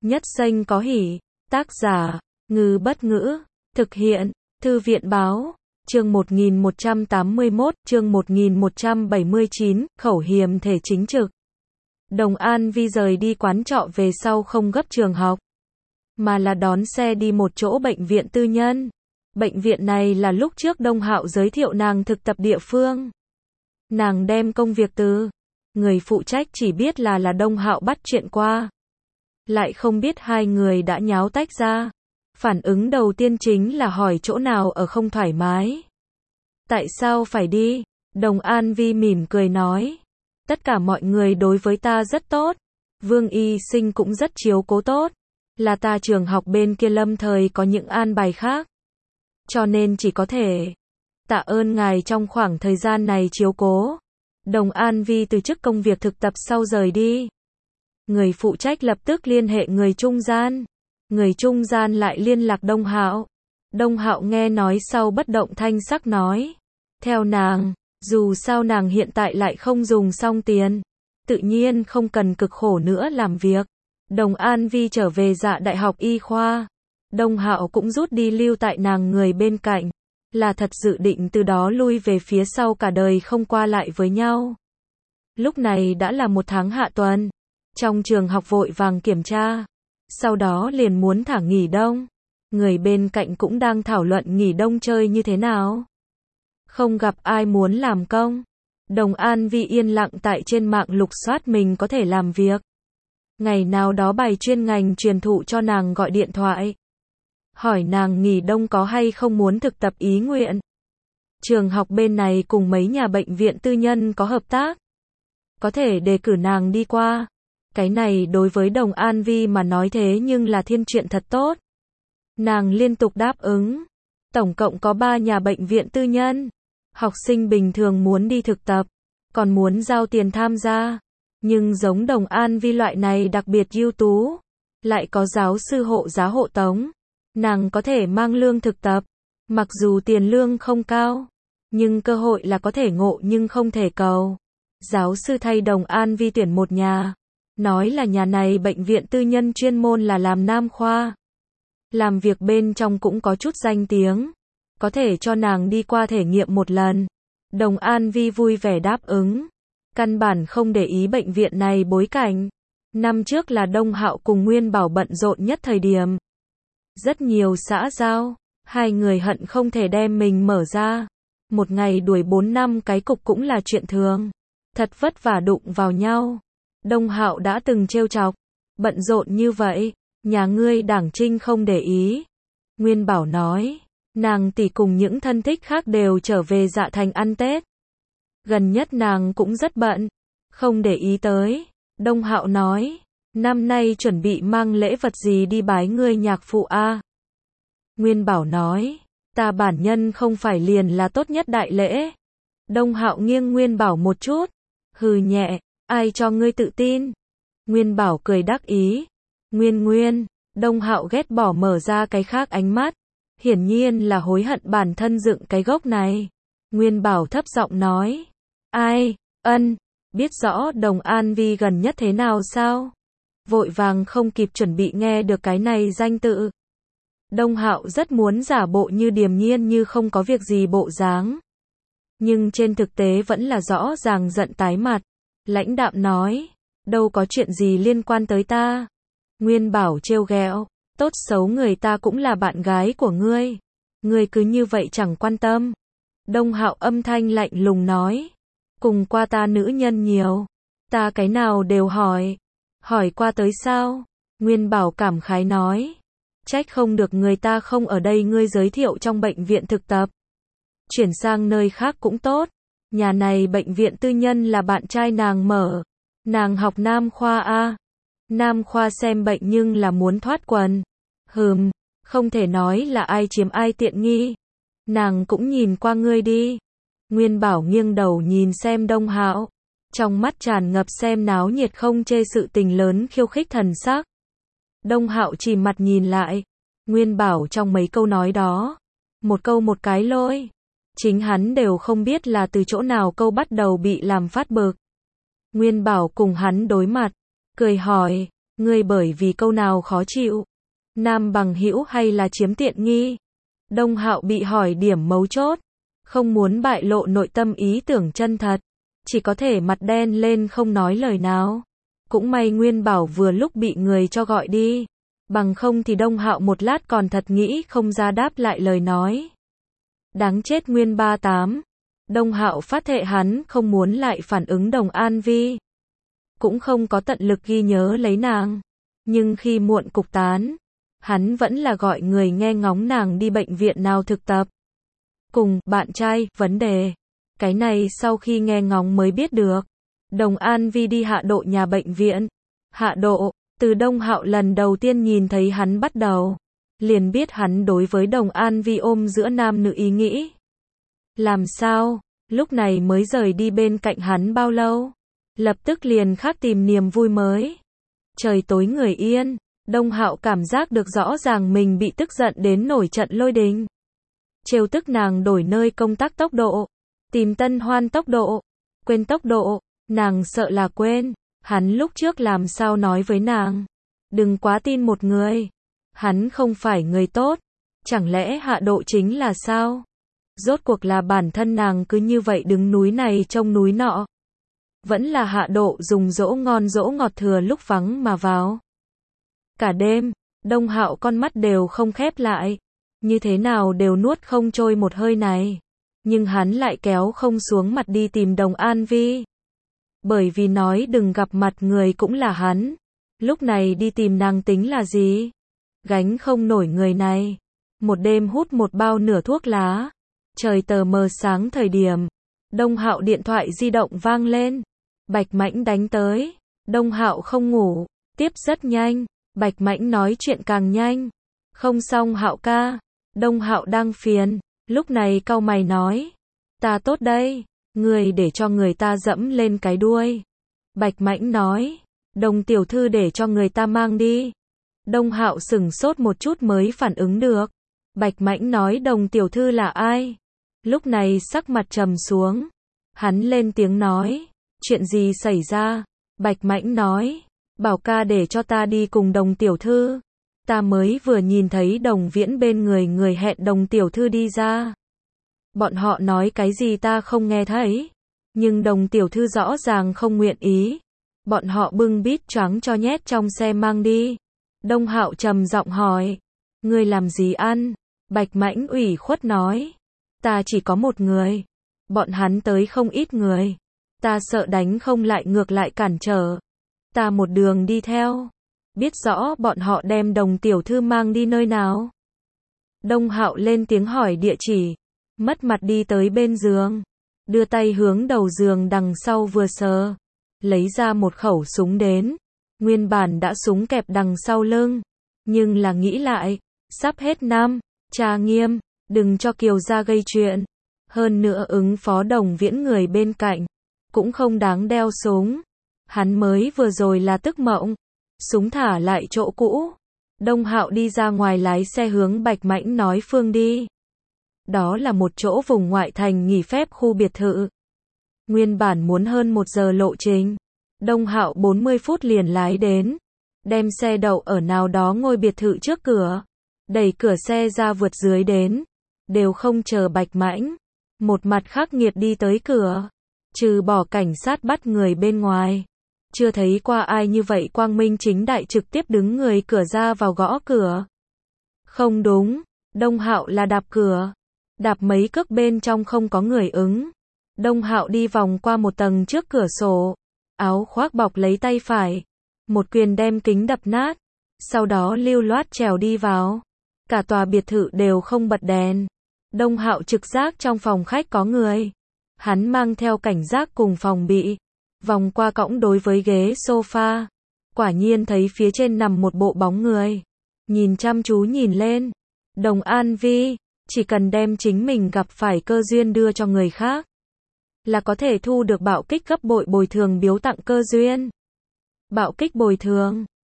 Nhất Xanh có hỉ. Tác giả, Ngư Bất Ngữ. Thực hiện, Thư viện Báo. Chương 1181, chương 1179, khẩu hiềm thể chính trực. Đồng An Vi rời đi quán trọ về sau không gấp trường học, mà là đón xe đi một chỗ bệnh viện tư nhân. Bệnh viện này là lúc trước Đông Hạo giới thiệu nàng thực tập địa phương. Nàng đem công việc từ người phụ trách chỉ biết là Đông Hạo bắt chuyện qua, lại không biết hai người đã nháo tách ra. Phản ứng đầu tiên chính là hỏi chỗ nào ở không thoải mái. Tại sao phải đi? Đồng An Vi mỉm cười nói. Tất cả mọi người đối với ta rất tốt. Vương Y Sinh cũng rất chiếu cố tốt. Là ta trường học bên kia lâm thời có những an bài khác, cho nên chỉ có thể tạ ơn ngài trong khoảng thời gian này chiếu cố. Đồng An Vi từ chức công việc thực tập sau rời đi. Người phụ trách lập tức liên hệ người trung gian. Người trung gian lại liên lạc Đông Hạo. Đông Hạo nghe nói sau bất động thanh sắc nói. Theo nàng, dù sao nàng hiện tại lại không dùng xong tiền, tự nhiên không cần cực khổ nữa làm việc. Đồng An Vi trở về Dạ Đại học Y khoa. Đông Hạo cũng rút đi lưu tại nàng người bên cạnh. Là thật dự định từ đó lui về phía sau cả đời không qua lại với nhau. Lúc này đã là 1 tháng hạ tuần. Trong trường học vội vàng kiểm tra, sau đó liền muốn thả nghỉ đông. Người bên cạnh cũng đang thảo luận nghỉ đông chơi như thế nào. Không gặp ai muốn làm công. Đồng An Vi yên lặng tại trên mạng lục soát mình có thể làm việc. Ngày nào đó bài chuyên ngành truyền thụ cho nàng gọi điện thoại, hỏi nàng nghỉ đông có hay không muốn thực tập ý nguyện. Trường học bên này cùng mấy nhà bệnh viện tư nhân có hợp tác, có thể đề cử nàng đi qua. Cái này đối với Đồng An Vi mà nói thế nhưng là thiên chuyện thật tốt. Nàng liên tục đáp ứng. Tổng cộng có 3 nhà bệnh viện tư nhân. Học sinh bình thường muốn đi thực tập, còn muốn giao tiền tham gia. Nhưng giống Đồng An Vi loại này đặc biệt ưu tú, lại có giáo sư hộ giá hộ tống, nàng có thể mang lương thực tập. Mặc dù tiền lương không cao, nhưng cơ hội là có thể ngộ nhưng không thể cầu. Giáo sư thay Đồng An Vi tuyển một nhà, nói là nhà này bệnh viện tư nhân chuyên môn là làm nam khoa. Làm việc bên trong cũng có chút danh tiếng, có thể cho nàng đi qua thể nghiệm một lần. Đồng An Vi vui vẻ đáp ứng. Căn bản không để ý bệnh viện này bối cảnh. Năm trước là Đông Hạo cùng Nguyên Bảo bận rộn nhất thời điểm. Rất nhiều xã giao, hai người hận không thể đem mình mở ra. Một ngày đuổi 4 năm cái cục cũng là chuyện thường. Thật vất vả đụng vào nhau. Đông Hạo đã từng trêu chọc. Bận rộn như vậy, nhà ngươi Đảng Trinh không để ý. Nguyên Bảo nói, nàng tỷ cùng những thân thích khác đều trở về Dạ Thành ăn Tết. Gần nhất nàng cũng rất bận, không để ý tới. Đông Hạo nói, năm nay chuẩn bị mang lễ vật gì đi bái ngươi nhạc phụ a? Nguyên Bảo nói, ta bản nhân không phải liền là tốt nhất đại lễ. Đông Hạo nghiêng Nguyên Bảo một chút, hừ nhẹ, ai cho ngươi tự tin? Nguyên Bảo cười đắc ý. Nguyên, Đông Hạo ghét bỏ mở ra cái khác ánh mắt, hiển nhiên là hối hận bản thân dựng cái gốc này. Nguyên Bảo thấp giọng nói, ai, biết rõ Đồng An Vi gần nhất thế nào sao? Vội vàng không kịp chuẩn bị nghe được cái này danh tự. Đông Hạo rất muốn giả bộ như điềm nhiên như không có việc gì bộ dáng, nhưng trên thực tế vẫn là rõ ràng giận tái mặt. Lãnh đạm nói, đâu có chuyện gì liên quan tới ta. Nguyên Bảo trêu ghẹo, tốt xấu người ta cũng là bạn gái của ngươi. Ngươi cứ như vậy chẳng quan tâm. Đông Hạo âm thanh lạnh lùng nói, cùng qua ta nữ nhân nhiều, ta cái nào đều hỏi qua tới sao? Nguyên Bảo cảm khái nói, trách không được người ta không ở đây ngươi giới thiệu trong bệnh viện thực tập. Chuyển sang nơi khác cũng tốt. Nhà này bệnh viện tư nhân là bạn trai nàng mở. Nàng học nam khoa a. Nam khoa xem bệnh nhưng là muốn thoát quần. Không thể nói là ai chiếm ai tiện nghi. Nàng cũng nhìn qua ngươi đi. Nguyên Bảo nghiêng đầu nhìn xem Đông Hạo, trong mắt tràn ngập xem náo nhiệt không chê sự tình lớn khiêu khích thần sắc. Đông Hạo chỉ mặt nhìn lại. Nguyên Bảo trong mấy câu nói đó, một câu một cái lôi. Chính hắn đều không biết là từ chỗ nào câu bắt đầu bị làm phát bực. Nguyên Bảo cùng hắn đối mặt, cười hỏi, Ngươi bởi vì câu nào khó chịu? Nam bằng hữu hay là chiếm tiện nghi? Đông Hạo bị hỏi điểm mấu chốt, không muốn bại lộ nội tâm ý tưởng chân thật, chỉ có thể mặt đen lên không nói lời nào. Cũng may Nguyên Bảo vừa lúc bị người cho gọi đi, bằng không thì Đông Hạo một lát còn thật nghĩ không ra đáp lại lời nói. Đáng chết Nguyên 38. Đông Hạo phát thệ hắn không muốn lại phản ứng Đồng An Vi, cũng không có tận lực ghi nhớ lấy nàng, nhưng khi muộn cục tán, hắn vẫn là gọi người nghe ngóng nàng đi bệnh viện nào thực tập. Cùng bạn trai, vấn đề. Cái này sau khi nghe ngóng mới biết được. Đồng An Vi đi Hạ Độ nhà bệnh viện. Hạ Độ, từ Đông Hạo lần đầu tiên nhìn thấy hắn bắt đầu, liền biết hắn đối với Đồng An Vi ôm giữa nam nữ ý nghĩ. Làm sao, lúc này mới rời đi bên cạnh hắn bao lâu? Lập tức liền khác tìm niềm vui mới. Trời tối người yên, Đông Hạo cảm giác được rõ ràng mình bị tức giận đến nổi trận lôi đình. Trêu tức nàng đổi nơi công tác tốc độ, tìm tân hoan tốc độ, quên tốc độ, nàng sợ là quên, hắn lúc trước làm sao nói với nàng. Đừng quá tin một người, hắn không phải người tốt, chẳng lẽ Hạ Độ chính là sao? Rốt cuộc là bản thân nàng cứ như vậy đứng núi này trông núi nọ. Vẫn là Hạ Độ dùng dỗ ngon dỗ ngọt thừa lúc vắng mà vào. Cả đêm, Đông Hạo con mắt đều không khép lại, như thế nào đều nuốt không trôi một hơi này. Nhưng hắn lại kéo không xuống mặt đi tìm Đồng An Vi. Bởi vì nói đừng gặp mặt người cũng là hắn. Lúc này đi tìm nàng tính là gì? Gánh không nổi người này. Một đêm hút một bao nửa thuốc lá. Trời tờ mờ sáng thời điểm, Đông Hạo điện thoại di động vang lên. Bạch Mãnh đánh tới. Đông Hạo không ngủ, tiếp rất nhanh. Bạch Mãnh nói chuyện càng nhanh. Không xong Hạo ca. Đông Hạo đang phiền, lúc này cau mày nói. Ta tốt đây, người để cho người ta dẫm lên cái đuôi. Bạch Mãnh nói. Đồng tiểu thư để cho người ta mang đi. Đông Hạo sửng sốt một chút mới phản ứng được. Bạch Mãnh nói Đồng tiểu thư là ai? Lúc này sắc mặt trầm xuống. Hắn lên tiếng nói. Chuyện gì xảy ra? Bạch Mãnh nói. Bảo ca để cho ta đi cùng Đồng tiểu thư. Ta mới vừa nhìn thấy Đồng Viễn bên người hẹn Đồng tiểu thư đi ra. Bọn họ nói cái gì ta không nghe thấy. Nhưng Đồng tiểu thư rõ ràng không nguyện ý. Bọn họ bưng bít choáng cho nhét trong xe mang đi. Đông Hạo trầm giọng hỏi. Ngươi làm gì ăn? Bạch Mãnh ủy khuất nói. Ta chỉ có một người. Bọn hắn tới không ít người. Ta sợ đánh không lại ngược lại cản trở. Ta một đường đi theo. Biết rõ bọn họ đem Đồng tiểu thư mang đi nơi nào. Đông Hạo lên tiếng hỏi địa chỉ. Mất mặt đi tới bên giường. Đưa tay hướng đầu giường đằng sau vừa sờ. Lấy ra một khẩu súng đến. Nguyên bản đã súng kẹp đằng sau lưng. Nhưng là nghĩ lại. Sắp hết năm. Cha nghiêm. Đừng cho Kiều gia gây chuyện. Hơn nữa ứng phó Đồng Viễn người bên cạnh. Cũng không đáng đeo súng. Hắn mới vừa rồi là tức mộng. Súng thả lại chỗ cũ. Đông Hạo đi ra ngoài lái xe hướng Bạch Mãnh nói phương đi. Đó là một chỗ vùng ngoại thành nghỉ phép khu biệt thự. Nguyên bản muốn hơn 1 giờ lộ trình. Đông Hạo 40 phút liền lái đến. Đem xe đậu ở nào đó ngôi biệt thự trước cửa. Đẩy cửa xe ra vượt dưới đến. Đều không chờ Bạch Mãnh. Một mặt khắc nghiệt đi tới cửa. Trừ bỏ cảnh sát bắt người bên ngoài. Chưa thấy qua ai như vậy quang minh chính đại trực tiếp đứng người cửa ra vào gõ cửa. Không đúng, Đông Hạo là đạp cửa. Đạp mấy cước bên trong không có người ứng. Đông Hạo đi vòng qua một tầng trước cửa sổ. Áo khoác bọc lấy tay phải. Một quyền đem kính đập nát. Sau đó lưu loát trèo đi vào. Cả tòa biệt thự đều không bật đèn. Đông Hạo trực giác trong phòng khách có người. Hắn mang theo cảnh giác cùng phòng bị. Vòng qua cõng đối với ghế sofa. Quả nhiên thấy phía trên nằm một bộ bóng người. Nhìn chăm chú nhìn lên. Đồng An Vi. Chỉ cần đem chính mình gặp phải cơ duyên đưa cho người khác. Là có thể thu được bạo kích gấp bội bồi thường biếu tặng cơ duyên. Bạo kích bồi thường.